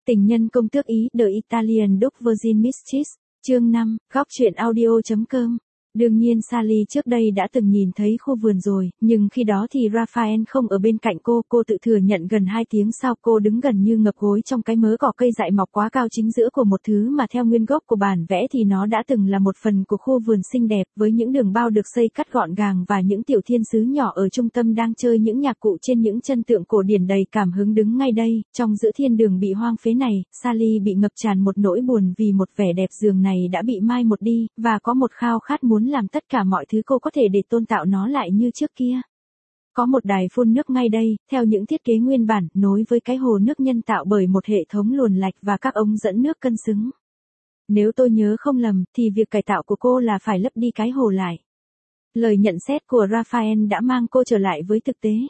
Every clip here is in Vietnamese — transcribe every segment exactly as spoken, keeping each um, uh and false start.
Tình nhân công tước Ý, The Italian Duke Virgin Mistress, chương năm, góc truyện audio.com. Đương nhiên Sally trước đây đã từng nhìn thấy khu vườn rồi, nhưng khi đó thì Raphael không ở bên cạnh cô, cô tự thừa nhận gần hai tiếng sau cô đứng gần như ngập gối trong cái mớ cỏ cây dại mọc quá cao chính giữa của một thứ mà theo nguyên gốc của bản vẽ thì nó đã từng là một phần của khu vườn xinh đẹp, với những đường bao được xây cắt gọn gàng và những tiểu thiên sứ nhỏ ở trung tâm đang chơi những nhạc cụ trên những chân tượng cổ điển đầy cảm hứng đứng ngay đây, trong giữa thiên đường bị hoang phế này, Sally bị ngập tràn một nỗi buồn vì một vẻ đẹp giường này đã bị mai một đi, và có một khao khát muốn làm tất cả mọi thứ cô có thể để tôn tạo nó lại như trước kia. Có một đài phun nước ngay đây, theo những thiết kế nguyên bản, nối với cái hồ nước nhân tạo bởi một hệ thống luồn lạch và các ống dẫn nước cân xứng. Nếu tôi nhớ không lầm, thì việc cải tạo của cô là phải lấp đi cái hồ lại. Lời nhận xét của Raphael đã mang cô trở lại với thực tế.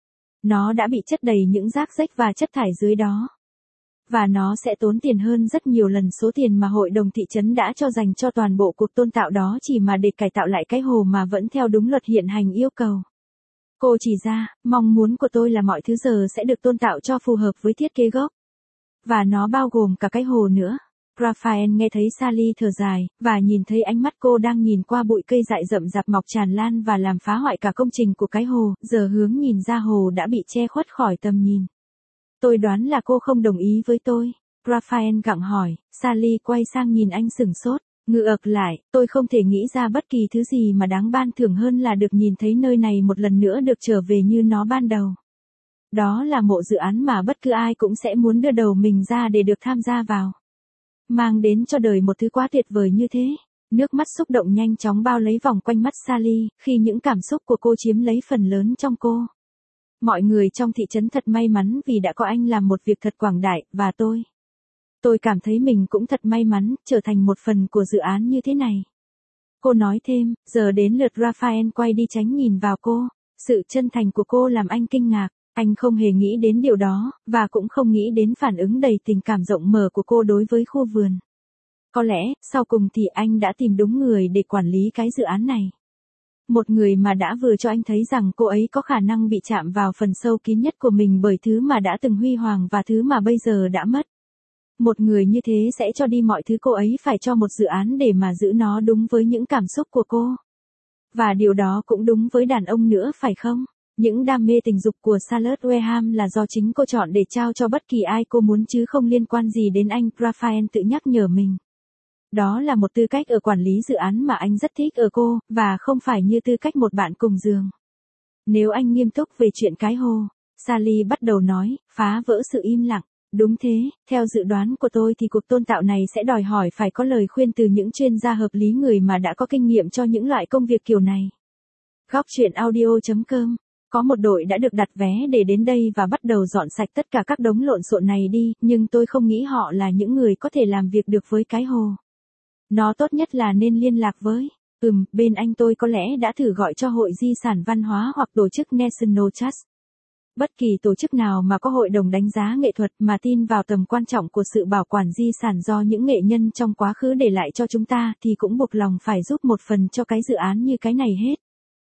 Nó đã bị chất đầy những rác rách và chất thải dưới đó. Và nó sẽ tốn tiền hơn rất nhiều lần số tiền mà hội đồng thị trấn đã cho dành cho toàn bộ cuộc tôn tạo đó chỉ mà để cải tạo lại cái hồ mà vẫn theo đúng luật hiện hành yêu cầu. Cô chỉ ra, mong muốn của tôi là mọi thứ giờ sẽ được tôn tạo cho phù hợp với thiết kế gốc. Và nó bao gồm cả cái hồ nữa. Raphael nghe thấy Sally thở dài, và nhìn thấy ánh mắt cô đang nhìn qua bụi cây dại rậm rạp mọc tràn lan và làm phá hoại cả công trình của cái hồ, giờ hướng nhìn ra hồ đã bị che khuất khỏi tầm nhìn. Tôi đoán là cô không đồng ý với tôi. Raphael gặng hỏi, Sally quay sang nhìn anh sửng sốt, ngự ực lại, tôi không thể nghĩ ra bất kỳ thứ gì mà đáng ban thưởng hơn là được nhìn thấy nơi này một lần nữa được trở về như nó ban đầu. Đó là một dự án mà bất cứ ai cũng sẽ muốn đưa đầu mình ra để được tham gia vào. Mang đến cho đời một thứ quá tuyệt vời như thế. Nước mắt xúc động nhanh chóng bao lấy vòng quanh mắt Sally, khi những cảm xúc của cô chiếm lấy phần lớn trong cô. Mọi người trong thị trấn thật may mắn vì đã có anh làm một việc thật quảng đại, và tôi. Tôi cảm thấy mình cũng thật may mắn, trở thành một phần của dự án như thế này. Cô nói thêm, giờ đến lượt Raphael quay đi tránh nhìn vào cô. Sự chân thành của cô làm anh kinh ngạc, anh không hề nghĩ đến điều đó, và cũng không nghĩ đến phản ứng đầy tình cảm rộng mở của cô đối với khu vườn. Có lẽ, sau cùng thì anh đã tìm đúng người để quản lý cái dự án này. Một người mà đã vừa cho anh thấy rằng cô ấy có khả năng bị chạm vào phần sâu kín nhất của mình bởi thứ mà đã từng huy hoàng và thứ mà bây giờ đã mất. Một người như thế sẽ cho đi mọi thứ cô ấy phải cho một dự án để mà giữ nó đúng với những cảm xúc của cô. Và điều đó cũng đúng với đàn ông nữa phải không? Những đam mê tình dục của Charlotte Weham là do chính cô chọn để trao cho bất kỳ ai cô muốn chứ không liên quan gì đến anh, Raphael tự nhắc nhở mình. Đó là một tư cách ở quản lý dự án mà anh rất thích ở cô, và không phải như tư cách một bạn cùng giường. Nếu anh nghiêm túc về chuyện cái hồ, Sally bắt đầu nói, phá vỡ sự im lặng. Đúng thế, theo dự đoán của tôi thì cuộc tôn tạo này sẽ đòi hỏi phải có lời khuyên từ những chuyên gia hợp lý, người mà đã có kinh nghiệm cho những loại công việc kiểu này. Góc truyện audio.com. Có một đội đã được đặt vé để đến đây và bắt đầu dọn sạch tất cả các đống lộn xộn này đi, nhưng tôi không nghĩ họ là những người có thể làm việc được với cái hồ. Nó tốt nhất là nên liên lạc với, ừm, bên anh tôi có lẽ đã thử gọi cho Hội Di sản Văn hóa hoặc tổ chức National Trust. Bất kỳ tổ chức nào mà có hội đồng đánh giá nghệ thuật mà tin vào tầm quan trọng của sự bảo quản di sản do những nghệ nhân trong quá khứ để lại cho chúng ta thì cũng buộc lòng phải giúp một phần cho cái dự án như cái này hết.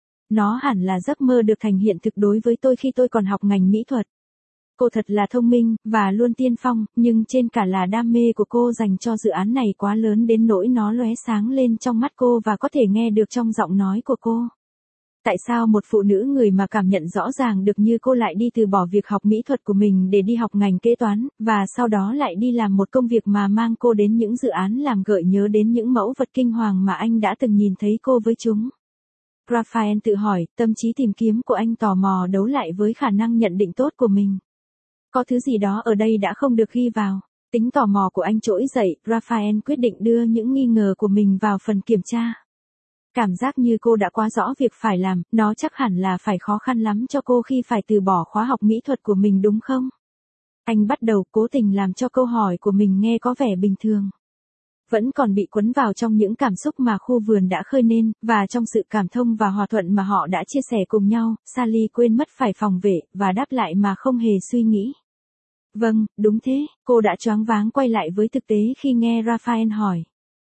Nó hẳn là giấc mơ được thành hiện thực đối với tôi khi tôi còn học ngành mỹ thuật. Cô thật là thông minh, và luôn tiên phong, nhưng trên cả là đam mê của cô dành cho dự án này quá lớn đến nỗi nó lóe sáng lên trong mắt cô và có thể nghe được trong giọng nói của cô. Tại sao một phụ nữ người mà cảm nhận rõ ràng được như cô lại đi từ bỏ việc học mỹ thuật của mình để đi học ngành kế toán, và sau đó lại đi làm một công việc mà mang cô đến những dự án làm gợi nhớ đến những mẫu vật kinh hoàng mà anh đã từng nhìn thấy cô với chúng? Raphael tự hỏi, tâm trí tìm kiếm của anh tò mò đấu lại với khả năng nhận định tốt của mình. Có thứ gì đó ở đây đã không được ghi vào. Tính tò mò của anh trỗi dậy, Raphael quyết định đưa những nghi ngờ của mình vào phần kiểm tra. Cảm giác như cô đã quá rõ việc phải làm, nó chắc hẳn là phải khó khăn lắm cho cô khi phải từ bỏ khóa học mỹ thuật của mình đúng không? Anh bắt đầu cố tình làm cho câu hỏi của mình nghe có vẻ bình thường. Vẫn còn bị cuốn vào trong những cảm xúc mà khu vườn đã khơi nên, và trong sự cảm thông và hòa thuận mà họ đã chia sẻ cùng nhau, Sally quên mất phải phòng vệ, và đáp lại mà không hề suy nghĩ. Vâng, đúng thế, cô đã choáng váng quay lại với thực tế khi nghe Raphael hỏi.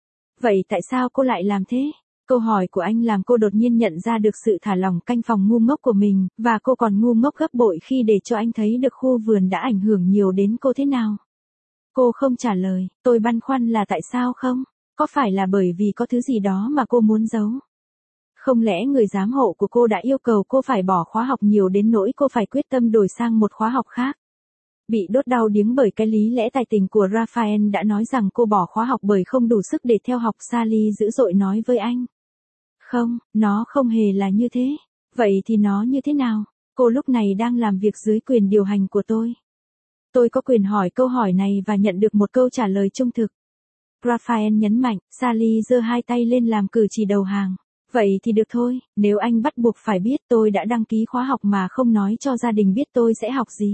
Vậy tại sao cô lại làm thế? Câu hỏi của anh làm cô đột nhiên nhận ra được sự thả lỏng canh phòng ngu ngốc của mình, và cô còn ngu ngốc gấp bội khi để cho anh thấy được khu vườn đã ảnh hưởng nhiều đến cô thế nào. Cô không trả lời, tôi băn khoăn là tại sao không? Có phải là bởi vì có thứ gì đó mà cô muốn giấu? Không lẽ người giám hộ của cô đã yêu cầu cô phải bỏ khóa học nhiều đến nỗi cô phải quyết tâm đổi sang một khóa học khác? Bị đốt đau điếng bởi cái lý lẽ tài tình của Raphael đã nói rằng cô bỏ khóa học bởi không đủ sức để theo học, Sally dữ dội nói với anh. Không, nó không hề là như thế. Vậy thì nó như thế nào? Cô lúc này đang làm việc dưới quyền điều hành của tôi. Tôi có quyền hỏi câu hỏi này và nhận được một câu trả lời trung thực. Raphael nhấn mạnh, Sally giơ hai tay lên làm cử chỉ đầu hàng. Vậy thì được thôi, nếu anh bắt buộc phải biết tôi đã đăng ký khóa học mà không nói cho gia đình biết tôi sẽ học gì.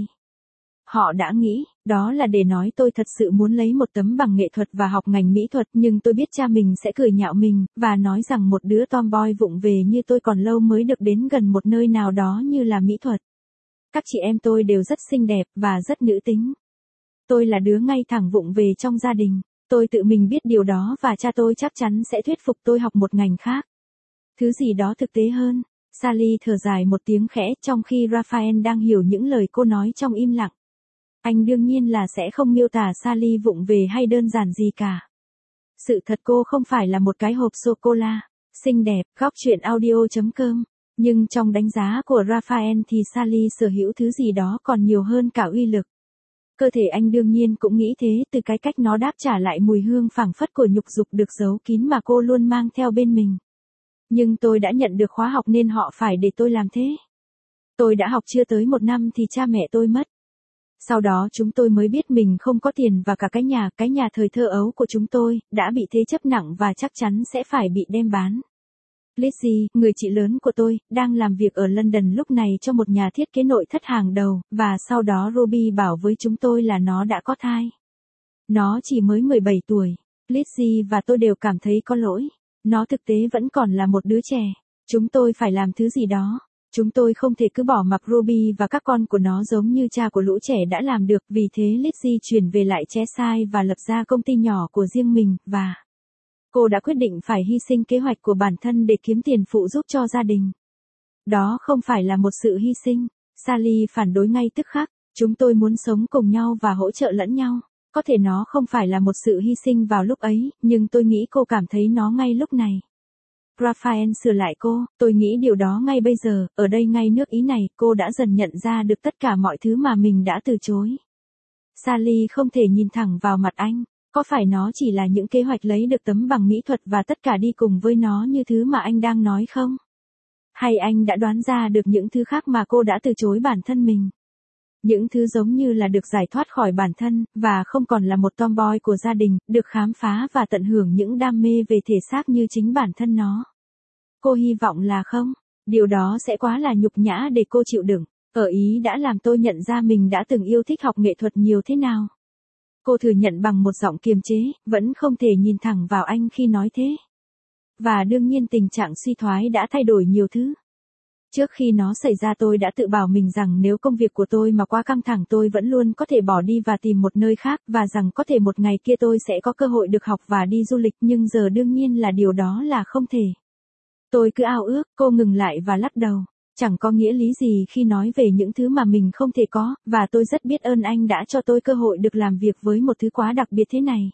Họ đã nghĩ, đó là để nói tôi thật sự muốn lấy một tấm bằng nghệ thuật và học ngành mỹ thuật, nhưng tôi biết cha mình sẽ cười nhạo mình, và nói rằng một đứa tomboy vụng về như tôi còn lâu mới được đến gần một nơi nào đó như là mỹ thuật. Các chị em tôi đều rất xinh đẹp và rất nữ tính. Tôi là đứa ngay thẳng vụng về trong gia đình, tôi tự mình biết điều đó và cha tôi chắc chắn sẽ thuyết phục tôi học một ngành khác. Thứ gì đó thực tế hơn. Sally thở dài một tiếng khẽ trong khi Raphael đang hiểu những lời cô nói trong im lặng. Anh đương nhiên là sẽ không miêu tả Sally vụng về hay đơn giản gì cả. Sự thật cô không phải là một cái hộp sô-cô-la, xinh đẹp, góc truyện audio chấm com. Nhưng trong đánh giá của Raphael thì Sally sở hữu thứ gì đó còn nhiều hơn cả uy lực. Cơ thể anh đương nhiên cũng nghĩ thế từ cái cách nó đáp trả lại mùi hương phảng phất của nhục dục được giấu kín mà cô luôn mang theo bên mình. Nhưng tôi đã nhận được khóa học nên họ phải để tôi làm thế. Tôi đã học chưa tới một năm thì cha mẹ tôi mất. Sau đó chúng tôi mới biết mình không có tiền và cả cái nhà, cái nhà thời thơ ấu của chúng tôi, đã bị thế chấp nặng và chắc chắn sẽ phải bị đem bán. Lizzie, người chị lớn của tôi, đang làm việc ở London lúc này cho một nhà thiết kế nội thất hàng đầu, và sau đó Ruby bảo với chúng tôi là nó đã có thai. Nó chỉ mới mười bảy tuổi. Lizzie và tôi đều cảm thấy có lỗi. Nó thực tế vẫn còn là một đứa trẻ. Chúng tôi phải làm thứ gì đó. Chúng tôi không thể cứ bỏ mặc Ruby và các con của nó giống như cha của lũ trẻ đã làm được, vì thế Lizzie chuyển về lại Cheshire và lập ra công ty nhỏ của riêng mình, và cô đã quyết định phải hy sinh kế hoạch của bản thân để kiếm tiền phụ giúp cho gia đình. Đó không phải là một sự hy sinh. Sally phản đối ngay tức khắc. Chúng tôi muốn sống cùng nhau và hỗ trợ lẫn nhau. Có thể nó không phải là một sự hy sinh vào lúc ấy, nhưng tôi nghĩ cô cảm thấy nó ngay lúc này. Raphael sửa lại cô, tôi nghĩ điều đó ngay bây giờ, ở đây ngay nước Ý này, cô đã dần nhận ra được tất cả mọi thứ mà mình đã từ chối. Sally không thể nhìn thẳng vào mặt anh, có phải nó chỉ là những kế hoạch lấy được tấm bằng mỹ thuật và tất cả đi cùng với nó như thứ mà anh đang nói không? Hay anh đã đoán ra được những thứ khác mà cô đã từ chối bản thân mình? Những thứ giống như là được giải thoát khỏi bản thân, và không còn là một tomboy của gia đình, được khám phá và tận hưởng những đam mê về thể xác như chính bản thân nó. Cô hy vọng là không, điều đó sẽ quá là nhục nhã để cô chịu đựng. Ở Ý đã làm tôi nhận ra mình đã từng yêu thích học nghệ thuật nhiều thế nào. Cô thừa nhận bằng một giọng kiềm chế, vẫn không thể nhìn thẳng vào anh khi nói thế. Và đương nhiên tình trạng suy thoái đã thay đổi nhiều thứ. Trước khi nó xảy ra tôi đã tự bảo mình rằng nếu công việc của tôi mà quá căng thẳng tôi vẫn luôn có thể bỏ đi và tìm một nơi khác, và rằng có thể một ngày kia tôi sẽ có cơ hội được học và đi du lịch, nhưng giờ đương nhiên là điều đó là không thể. Tôi cứ ao ước. Cô ngừng lại và lắc đầu. Chẳng có nghĩa lý gì khi nói về những thứ mà mình không thể có, và tôi rất biết ơn anh đã cho tôi cơ hội được làm việc với một thứ quá đặc biệt thế này.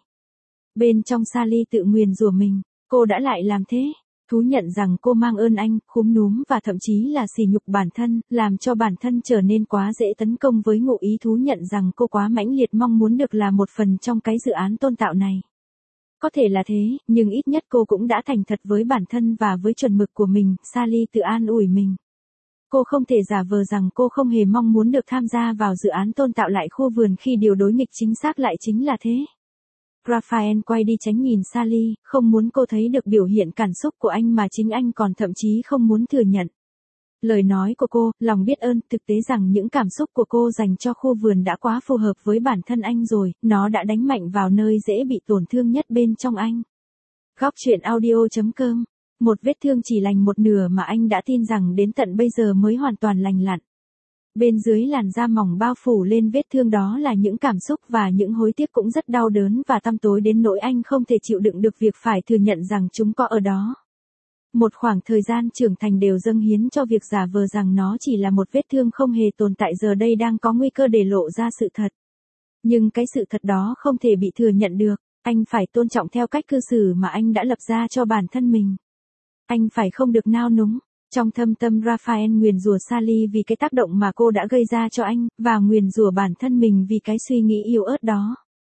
Bên trong Sally tự nguyền rủa mình, cô đã lại làm thế. Thú nhận rằng cô mang ơn anh, khúm núm và thậm chí là sỉ nhục bản thân, làm cho bản thân trở nên quá dễ tấn công với ngụ ý thú nhận rằng cô quá mãnh liệt mong muốn được là một phần trong cái dự án tôn tạo này. Có thể là thế, nhưng ít nhất cô cũng đã thành thật với bản thân và với chuẩn mực của mình, Sally tự an ủi mình. Cô không thể giả vờ rằng cô không hề mong muốn được tham gia vào dự án tôn tạo lại khu vườn khi điều đối nghịch chính xác lại chính là thế. Raphael quay đi tránh nhìn Sally, không muốn cô thấy được biểu hiện cảm xúc của anh mà chính anh còn thậm chí không muốn thừa nhận. Lời nói của cô, lòng biết ơn, thực tế rằng những cảm xúc của cô dành cho khu vườn đã quá phù hợp với bản thân anh rồi, nó đã đánh mạnh vào nơi dễ bị tổn thương nhất bên trong anh. Góc truyện audio chấm com. Một vết thương chỉ lành một nửa mà anh đã tin rằng đến tận bây giờ mới hoàn toàn lành lặn. Bên dưới làn da mỏng bao phủ lên vết thương đó là những cảm xúc và những hối tiếc cũng rất đau đớn và tăm tối đến nỗi anh không thể chịu đựng được việc phải thừa nhận rằng chúng có ở đó. Một khoảng thời gian trưởng thành đều dâng hiến cho việc giả vờ rằng nó chỉ là một vết thương không hề tồn tại giờ đây đang có nguy cơ để lộ ra sự thật. Nhưng cái sự thật đó không thể bị thừa nhận được, anh phải tôn trọng theo cách cư xử mà anh đã lập ra cho bản thân mình. Anh phải không được nao núng. Trong thâm tâm Raphael nguyền rủa Sally vì cái tác động mà cô đã gây ra cho anh, và nguyền rủa bản thân mình vì cái suy nghĩ yếu ớt đó.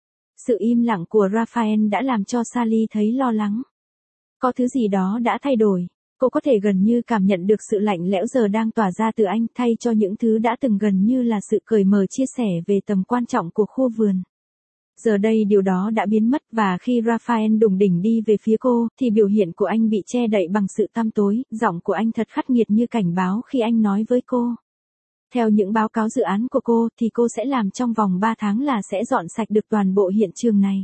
Sự im lặng của Raphael đã làm cho Sally thấy lo lắng. Có thứ gì đó đã thay đổi. Cô có thể gần như cảm nhận được sự lạnh lẽo giờ đang tỏa ra từ anh thay cho những thứ đã từng gần như là sự cởi mở chia sẻ về tầm quan trọng của khu vườn. Giờ đây điều đó đã biến mất và khi Raphael đùng đỉnh đi về phía cô, thì biểu hiện của anh bị che đậy bằng sự tăm tối, giọng của anh thật khắc nghiệt như cảnh báo khi anh nói với cô. Theo những báo cáo dự án của cô thì cô sẽ làm trong vòng ba tháng là sẽ dọn sạch được toàn bộ hiện trường này.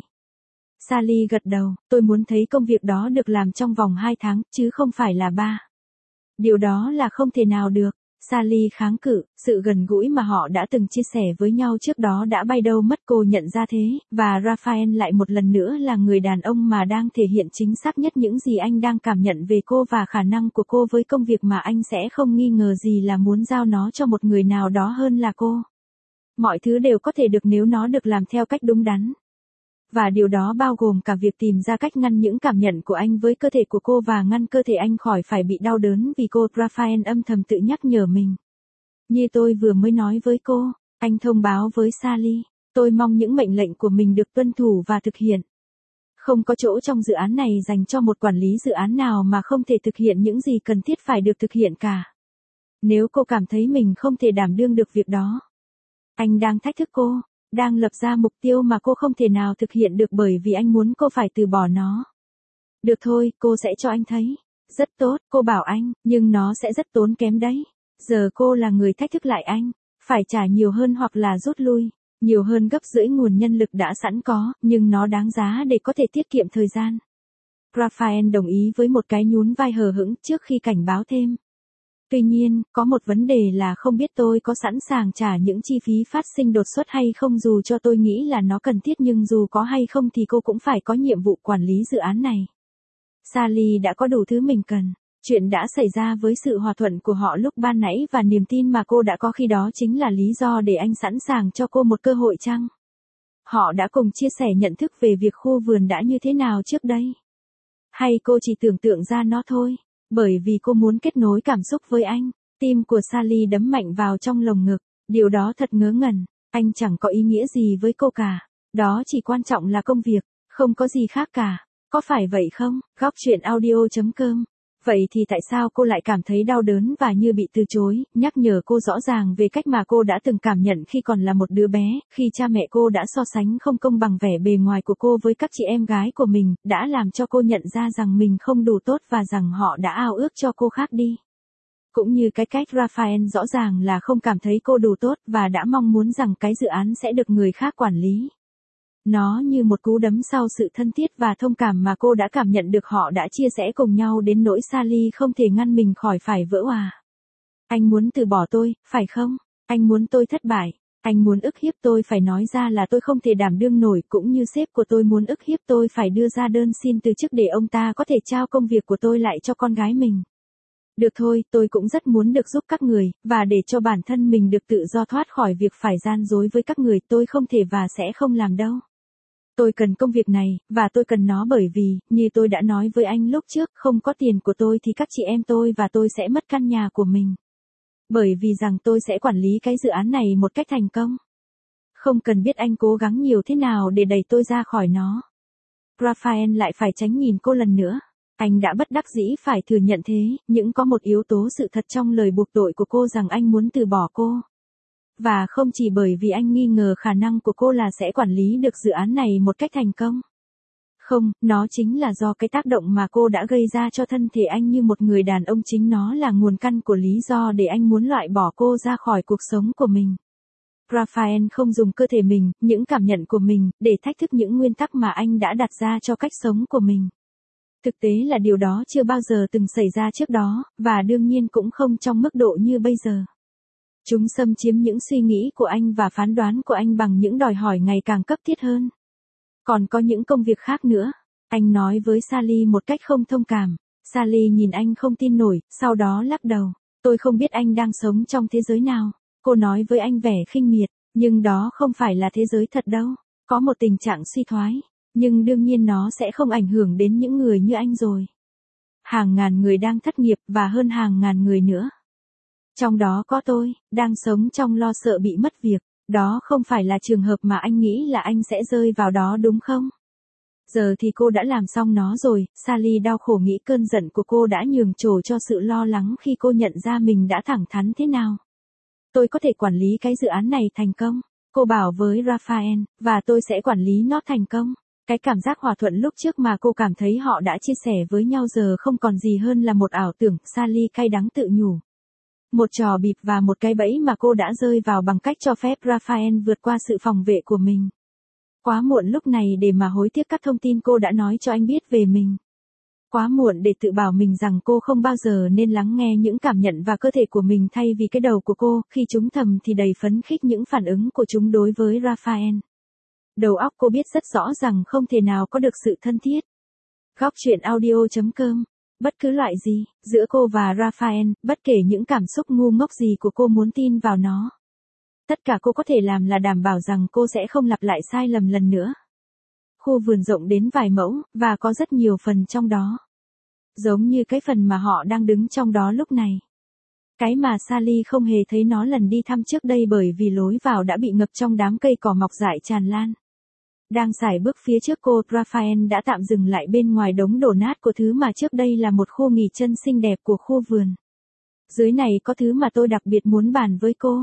Sally gật đầu, tôi muốn thấy công việc đó được làm trong vòng hai tháng, chứ không phải là ba. Điều đó là không thể nào được. Sally kháng cự, sự gần gũi mà họ đã từng chia sẻ với nhau trước đó đã bay đâu mất, cô nhận ra thế, và Raphael lại một lần nữa là người đàn ông mà đang thể hiện chính xác nhất những gì anh đang cảm nhận về cô và khả năng của cô với công việc mà anh sẽ không nghi ngờ gì là muốn giao nó cho một người nào đó hơn là cô. Mọi thứ đều có thể được nếu nó được làm theo cách đúng đắn. Và điều đó bao gồm cả việc tìm ra cách ngăn những cảm nhận của anh với cơ thể của cô và ngăn cơ thể anh khỏi phải bị đau đớn vì cô. Raphael âm thầm tự nhắc nhở mình. Như tôi vừa mới nói với cô, anh thông báo với Sally, tôi mong những mệnh lệnh của mình được tuân thủ và thực hiện. Không có chỗ trong dự án này dành cho một quản lý dự án nào mà không thể thực hiện những gì cần thiết phải được thực hiện cả. Nếu cô cảm thấy mình không thể đảm đương được việc đó, anh đang thách thức cô. Đang lập ra mục tiêu mà cô không thể nào thực hiện được bởi vì anh muốn cô phải từ bỏ nó. Được thôi, cô sẽ cho anh thấy. Rất tốt, cô bảo anh, nhưng nó sẽ rất tốn kém đấy. Giờ cô là người thách thức lại anh. Phải trả nhiều hơn hoặc là rút lui. Nhiều hơn gấp rưỡi nguồn nhân lực đã sẵn có, nhưng nó đáng giá để có thể tiết kiệm thời gian. Raphael đồng ý với một cái nhún vai hờ hững trước khi cảnh báo thêm. Tuy nhiên, có một vấn đề là không biết tôi có sẵn sàng trả những chi phí phát sinh đột xuất hay không, dù cho tôi nghĩ là nó cần thiết, nhưng dù có hay không thì cô cũng phải có nhiệm vụ quản lý dự án này. Sally đã có đủ thứ mình cần. Chuyện đã xảy ra với sự hòa thuận của họ lúc ban nãy và niềm tin mà cô đã có khi đó chính là lý do để anh sẵn sàng cho cô một cơ hội chăng? Họ đã cùng chia sẻ nhận thức về việc khu vườn đã như thế nào trước đây? Hay cô chỉ tưởng tượng ra nó thôi? Bởi vì cô muốn kết nối cảm xúc với anh. Tim của Sally đấm mạnh vào trong lồng ngực. Điều đó thật ngớ ngẩn. Anh chẳng có ý nghĩa gì với cô cả. Đó chỉ quan trọng là công việc. Không có gì khác cả. Có phải vậy không? Góc chuyện audio chấm com. Vậy thì tại sao cô lại cảm thấy đau đớn và như bị từ chối? Nhắc nhở cô rõ ràng về cách mà cô đã từng cảm nhận khi còn là một đứa bé, khi cha mẹ cô đã so sánh không công bằng vẻ bề ngoài của cô với các chị em gái của mình, đã làm cho cô nhận ra rằng mình không đủ tốt và rằng họ đã ao ước cho cô khác đi. Cũng như cái cách Raphael rõ ràng là không cảm thấy cô đủ tốt và đã mong muốn rằng cái dự án sẽ được người khác quản lý. Nó như một cú đấm sau sự thân thiết và thông cảm mà cô đã cảm nhận được họ đã chia sẻ cùng nhau đến nỗi Sally không thể ngăn mình khỏi phải vỡ òa. Anh muốn từ bỏ tôi, phải không? Anh muốn tôi thất bại. Anh muốn ức hiếp tôi phải nói ra là tôi không thể đảm đương nổi, cũng như sếp của tôi muốn ức hiếp tôi phải đưa ra đơn xin từ chức để ông ta có thể trao công việc của tôi lại cho con gái mình. Được thôi, tôi cũng rất muốn được giúp các người, và để cho bản thân mình được tự do thoát khỏi việc phải gian dối với các người, tôi không thể và sẽ không làm đâu. Tôi cần công việc này, và tôi cần nó bởi vì, như tôi đã nói với anh lúc trước, không có tiền của tôi thì các chị em tôi và tôi sẽ mất căn nhà của mình. Bởi vì rằng tôi sẽ quản lý cái dự án này một cách thành công. Không cần biết anh cố gắng nhiều thế nào để đẩy tôi ra khỏi nó. Raphael lại phải tránh nhìn cô lần nữa. Anh đã bất đắc dĩ phải thừa nhận thế, nhưng có một yếu tố sự thật trong lời buộc tội của cô rằng anh muốn từ bỏ cô. Và không chỉ bởi vì anh nghi ngờ khả năng của cô là sẽ quản lý được dự án này một cách thành công. Không, nó chính là do cái tác động mà cô đã gây ra cho thân thể anh như một người đàn ông, chính nó là nguồn căn của lý do để anh muốn loại bỏ cô ra khỏi cuộc sống của mình. Raphael không dùng cơ thể mình, những cảm nhận của mình, để thách thức những nguyên tắc mà anh đã đặt ra cho cách sống của mình. Thực tế là điều đó chưa bao giờ từng xảy ra trước đó, và đương nhiên cũng không trong mức độ như bây giờ. Chúng xâm chiếm những suy nghĩ của anh và phán đoán của anh bằng những đòi hỏi ngày càng cấp thiết hơn. Còn có những công việc khác nữa. Anh nói với Sally một cách không thông cảm. Sally nhìn anh không tin nổi, sau đó lắc đầu. Tôi không biết anh đang sống trong thế giới nào. Cô nói với anh vẻ khinh miệt. Nhưng đó không phải là thế giới thật đâu. Có một tình trạng suy thoái. Nhưng đương nhiên nó sẽ không ảnh hưởng đến những người như anh rồi. Hàng ngàn người đang thất nghiệp và hơn hàng ngàn người nữa. Trong đó có tôi, đang sống trong lo sợ bị mất việc. Đó không phải là trường hợp mà anh nghĩ là anh sẽ rơi vào đó đúng không? Giờ thì cô đã làm xong nó rồi, Sally đau khổ nghĩ cơn giận của cô đã nhường chỗ cho sự lo lắng khi cô nhận ra mình đã thẳng thắn thế nào. Tôi có thể quản lý cái dự án này thành công, cô bảo với Raphael, và tôi sẽ quản lý nó thành công. Cái cảm giác hòa thuận lúc trước mà cô cảm thấy họ đã chia sẻ với nhau giờ không còn gì hơn là một ảo tưởng, Sally cay đắng tự nhủ. Một trò bịp và một cái bẫy mà cô đã rơi vào bằng cách cho phép Raphael vượt qua sự phòng vệ của mình. Quá muộn lúc này để mà hối tiếc các thông tin cô đã nói cho anh biết về mình. Quá muộn để tự bảo mình rằng cô không bao giờ nên lắng nghe những cảm nhận và cơ thể của mình thay vì cái đầu của cô, khi chúng thầm thì đầy phấn khích những phản ứng của chúng đối với Raphael. Đầu óc cô biết rất rõ rằng không thể nào có được sự thân thiết. Góc truyện audio chấm com. Bất cứ loại gì, giữa cô và Raphael, bất kể những cảm xúc ngu ngốc gì của cô muốn tin vào nó. Tất cả cô có thể làm là đảm bảo rằng cô sẽ không lặp lại sai lầm lần nữa. Khu vườn rộng đến vài mẫu, và có rất nhiều phần trong đó. Giống như cái phần mà họ đang đứng trong đó lúc này. Cái mà Sally không hề thấy nó lần đi thăm trước đây bởi vì lối vào đã bị ngập trong đám cây cỏ mọc rải tràn lan. Đang sải bước phía trước cô, Raphael đã tạm dừng lại bên ngoài đống đổ nát của thứ mà trước đây là một khu nghỉ chân xinh đẹp của khu vườn. Dưới này có thứ mà tôi đặc biệt muốn bàn với cô.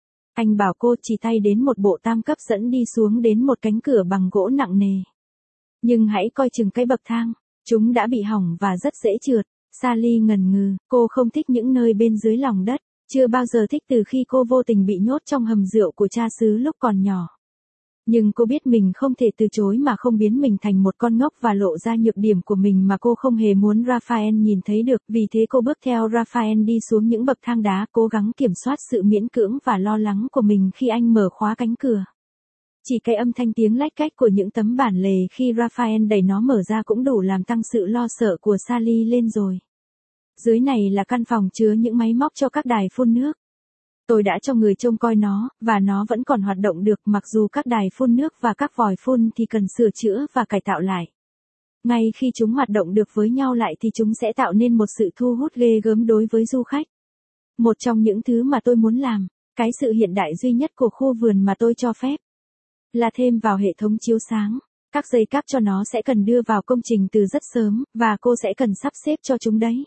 Anh bảo cô chỉ tay đến một bộ tam cấp dẫn đi xuống đến một cánh cửa bằng gỗ nặng nề. Nhưng hãy coi chừng cái bậc thang, chúng đã bị hỏng và rất dễ trượt. Sally ngần ngừ, cô không thích những nơi bên dưới lòng đất, chưa bao giờ thích từ khi cô vô tình bị nhốt trong hầm rượu của cha xứ lúc còn nhỏ. Nhưng cô biết mình không thể từ chối mà không biến mình thành một con ngốc và lộ ra nhược điểm của mình mà cô không hề muốn Raphael nhìn thấy được. Vì thế cô bước theo Raphael đi xuống những bậc thang đá, cố gắng kiểm soát sự miễn cưỡng và lo lắng của mình khi anh mở khóa cánh cửa. Chỉ cái âm thanh tiếng lách cách của những tấm bản lề khi Raphael đẩy nó mở ra cũng đủ làm tăng sự lo sợ của Sally lên rồi. Dưới này là căn phòng chứa những máy móc cho các đài phun nước. Tôi đã cho người trông coi nó, và nó vẫn còn hoạt động được mặc dù các đài phun nước và các vòi phun thì cần sửa chữa và cải tạo lại. Ngay khi chúng hoạt động được với nhau lại thì chúng sẽ tạo nên một sự thu hút ghê gớm đối với du khách. Một trong những thứ mà tôi muốn làm, cái sự hiện đại duy nhất của khu vườn mà tôi cho phép, là thêm vào hệ thống chiếu sáng. Các dây cáp cho nó sẽ cần đưa vào công trình từ rất sớm, và cô sẽ cần sắp xếp cho chúng đấy.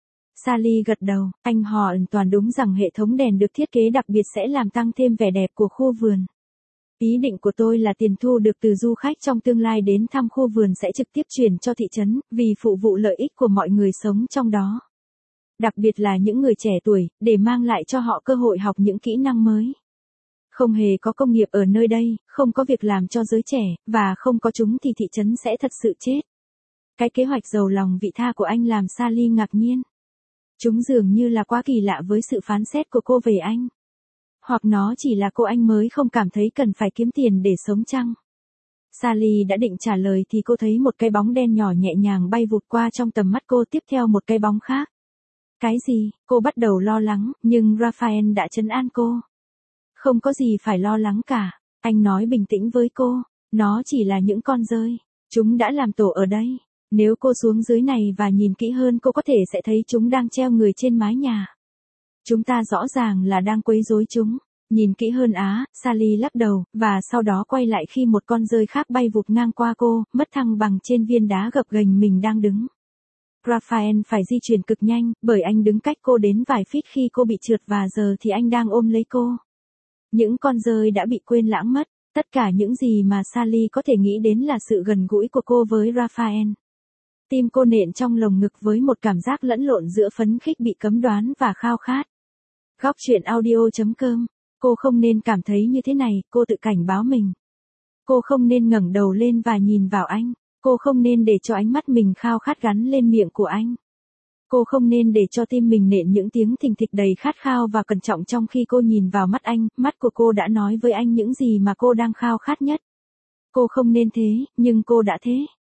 Sally gật đầu, anh hoàn toàn đúng rằng hệ thống đèn được thiết kế đặc biệt sẽ làm tăng thêm vẻ đẹp của khu vườn. Ý định của tôi là tiền thu được từ du khách trong tương lai đến thăm khu vườn sẽ trực tiếp chuyển cho thị trấn, vì phụ vụ lợi ích của mọi người sống trong đó. Đặc biệt là những người trẻ tuổi, để mang lại cho họ cơ hội học những kỹ năng mới. Không hề có công nghiệp ở nơi đây, không có việc làm cho giới trẻ, và không có chúng thì thị trấn sẽ thật sự chết. Cái kế hoạch giàu lòng vị tha của anh làm Sally ngạc nhiên. Chúng dường như là quá kỳ lạ với sự phán xét của cô về anh. Hoặc nó chỉ là cô anh mới không cảm thấy cần phải kiếm tiền để sống chăng? Sally đã định trả lời thì cô thấy một cái bóng đen nhỏ nhẹ nhàng bay vụt qua trong tầm mắt cô, tiếp theo một cái bóng khác. Cái gì? Cô bắt đầu lo lắng, nhưng Raphael đã trấn an cô. Không có gì phải lo lắng cả, anh nói bình tĩnh với cô. Nó chỉ là những con dơi. Chúng đã làm tổ ở đây. Nếu cô xuống dưới này và nhìn kỹ hơn cô có thể sẽ thấy chúng đang treo người trên mái nhà. Chúng ta rõ ràng là đang quấy rối chúng. Nhìn kỹ hơn á, Sally lắc đầu, và sau đó quay lại khi một con dơi khác bay vụt ngang qua cô, mất thăng bằng trên viên đá gập ghềnh mình đang đứng. Raphael phải di chuyển cực nhanh, bởi anh đứng cách cô đến vài feet khi cô bị trượt và giờ thì anh đang ôm lấy cô. Những con dơi đã bị quên lãng mất, tất cả những gì mà Sally có thể nghĩ đến là sự gần gũi của cô với Raphael. Tim cô nện trong lồng ngực với một cảm giác lẫn lộn giữa phấn khích bị cấm đoán và khao khát. Góc truyện audio chấm com. Cô không nên cảm thấy như thế này, cô tự cảnh báo mình. Cô không nên ngẩng đầu lên và nhìn vào anh. Cô không nên để cho ánh mắt mình khao khát gắn lên miệng của anh. Cô không nên để cho tim mình nện những tiếng thình thịch đầy khát khao và cẩn trọng trong khi cô nhìn vào mắt anh. Mắt của cô đã nói với anh những gì mà cô đang khao khát nhất. Cô không nên thế, nhưng cô đã thế.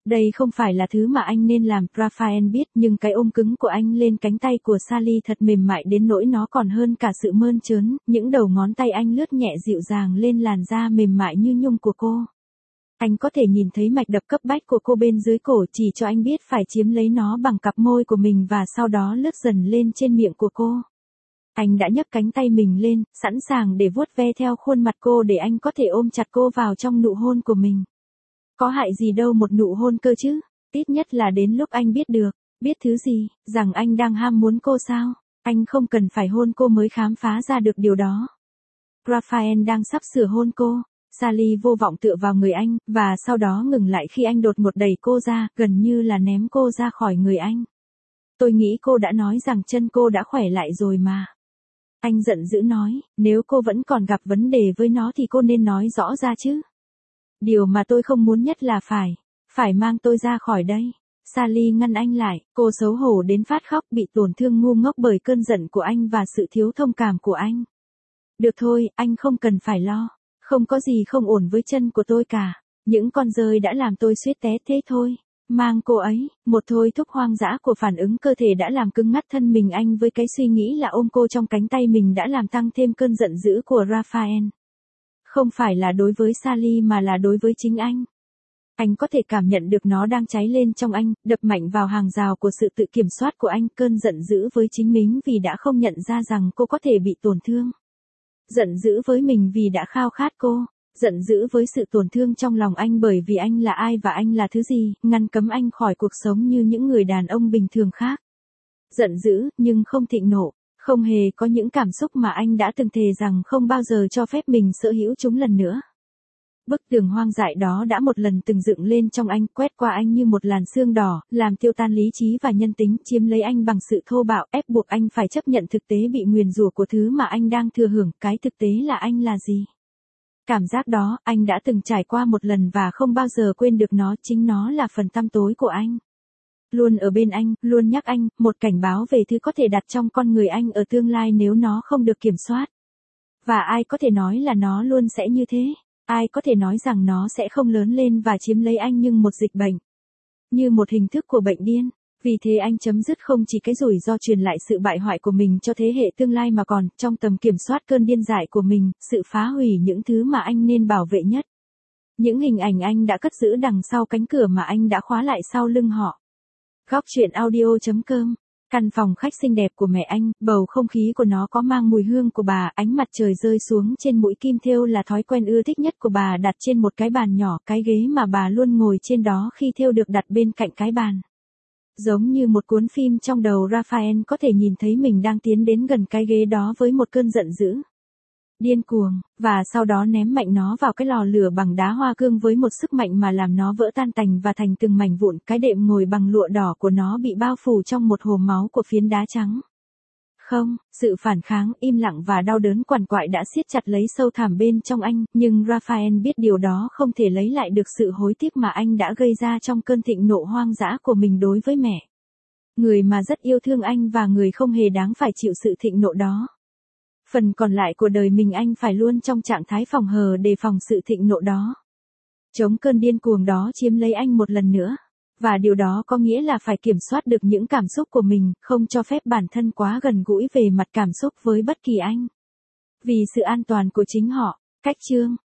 Đây không phải là thứ mà anh nên làm, Raphael biết, nhưng cái ôm cứng của anh lên cánh tay của Sally thật mềm mại đến nỗi nó còn hơn cả sự mơn trớn, những đầu ngón tay anh lướt nhẹ dịu dàng lên làn da mềm mại như nhung của cô. Anh có thể nhìn thấy mạch đập cấp bách của cô bên dưới cổ, chỉ cho anh biết phải chiếm lấy nó bằng cặp môi của mình và sau đó lướt dần lên trên miệng của cô. Anh đã nhấc cánh tay mình lên, sẵn sàng để vuốt ve theo khuôn mặt cô để anh có thể ôm chặt cô vào trong nụ hôn của mình. Có hại gì đâu một nụ hôn cơ chứ, ít nhất là đến lúc anh biết được, biết thứ gì, rằng anh đang ham muốn cô sao, anh không cần phải hôn cô mới khám phá ra được điều đó. Raphael đang sắp sửa hôn cô, Sally vô vọng tựa vào người anh, và sau đó ngừng lại khi anh đột ngột đẩy cô ra, gần như là ném cô ra khỏi người anh. Tôi nghĩ cô đã nói rằng chân cô đã khỏe lại rồi mà. Anh giận dữ nói, nếu cô vẫn còn gặp vấn đề với nó thì cô nên nói rõ ra chứ. Điều mà tôi không muốn nhất là phải, phải mang tôi ra khỏi đây. Sally ngăn anh lại, cô xấu hổ đến phát khóc, bị tổn thương ngu ngốc bởi cơn giận của anh và sự thiếu thông cảm của anh. Được thôi, anh không cần phải lo, không có gì không ổn với chân của tôi cả, những con dơi đã làm tôi suýt té thế thôi. Mang cô ấy, một thôi thúc hoang dã của phản ứng cơ thể đã làm cứng ngắt thân mình anh với cái suy nghĩ là ôm cô trong cánh tay mình đã làm tăng thêm cơn giận dữ của Raphael. Không phải là đối với Sally mà là đối với chính anh. Anh có thể cảm nhận được nó đang cháy lên trong anh, đập mạnh vào hàng rào của sự tự kiểm soát của anh, cơn giận dữ với chính mình vì đã không nhận ra rằng cô có thể bị tổn thương. Giận dữ với mình vì đã khao khát cô. Giận dữ với sự tổn thương trong lòng anh bởi vì anh là ai và anh là thứ gì, ngăn cấm anh khỏi cuộc sống như những người đàn ông bình thường khác. Giận dữ, nhưng không thịnh nộ, không hề có những cảm xúc mà anh đã từng thề rằng không bao giờ cho phép mình sở hữu chúng lần nữa. Bức tường hoang dại đó đã một lần từng dựng lên trong anh, quét qua anh như một làn sương đỏ, làm tiêu tan lý trí và nhân tính, chiếm lấy anh bằng sự thô bạo, ép buộc anh phải chấp nhận thực tế bị nguyền rủa của thứ mà anh đang thừa hưởng, cái thực tế là anh là gì. Cảm giác đó, anh đã từng trải qua một lần và không bao giờ quên được nó, chính nó là phần tăm tối của anh. Luôn ở bên anh, luôn nhắc anh, một cảnh báo về thứ có thể đặt trong con người anh ở tương lai nếu nó không được kiểm soát. Và ai có thể nói là nó luôn sẽ như thế? Ai có thể nói rằng nó sẽ không lớn lên và chiếm lấy anh như một dịch bệnh? Như một hình thức của bệnh điên? Vì thế anh chấm dứt không chỉ cái rủi ro truyền lại sự bại hoại của mình cho thế hệ tương lai mà còn, trong tầm kiểm soát cơn điên dại của mình, sự phá hủy những thứ mà anh nên bảo vệ nhất. Những hình ảnh anh đã cất giữ đằng sau cánh cửa mà anh đã khóa lại sau lưng họ. Góc chuyện audio chấm com. Căn phòng khách xinh đẹp của mẹ anh, bầu không khí của nó có mang mùi hương của bà, ánh mặt trời rơi xuống trên mũi kim thêu là thói quen ưa thích nhất của bà đặt trên một cái bàn nhỏ, cái ghế mà bà luôn ngồi trên đó khi thêu được đặt bên cạnh cái bàn. Giống như một cuốn phim trong đầu Raphael có thể nhìn thấy mình đang tiến đến gần cái ghế đó với một cơn giận dữ. Điên cuồng, và sau đó ném mạnh nó vào cái lò lửa bằng đá hoa cương với một sức mạnh mà làm nó vỡ tan tành và thành từng mảnh vụn, cái đệm ngồi bằng lụa đỏ của nó bị bao phủ trong một hồ máu của phiến đá trắng. Không, sự phản kháng, im lặng và đau đớn quằn quại đã siết chặt lấy sâu thẳm bên trong anh, nhưng Raphael biết điều đó không thể lấy lại được sự hối tiếc mà anh đã gây ra trong cơn thịnh nộ hoang dã của mình đối với mẹ. Người mà rất yêu thương anh và người không hề đáng phải chịu sự thịnh nộ đó. Phần còn lại của đời mình anh phải luôn trong trạng thái phòng hờ đề phòng sự thịnh nộ đó. Chống cơn điên cuồng đó chiếm lấy anh một lần nữa. Và điều đó có nghĩa là phải kiểm soát được những cảm xúc của mình, không cho phép bản thân quá gần gũi về mặt cảm xúc với bất kỳ anh. Vì sự an toàn của chính họ. Cách chương.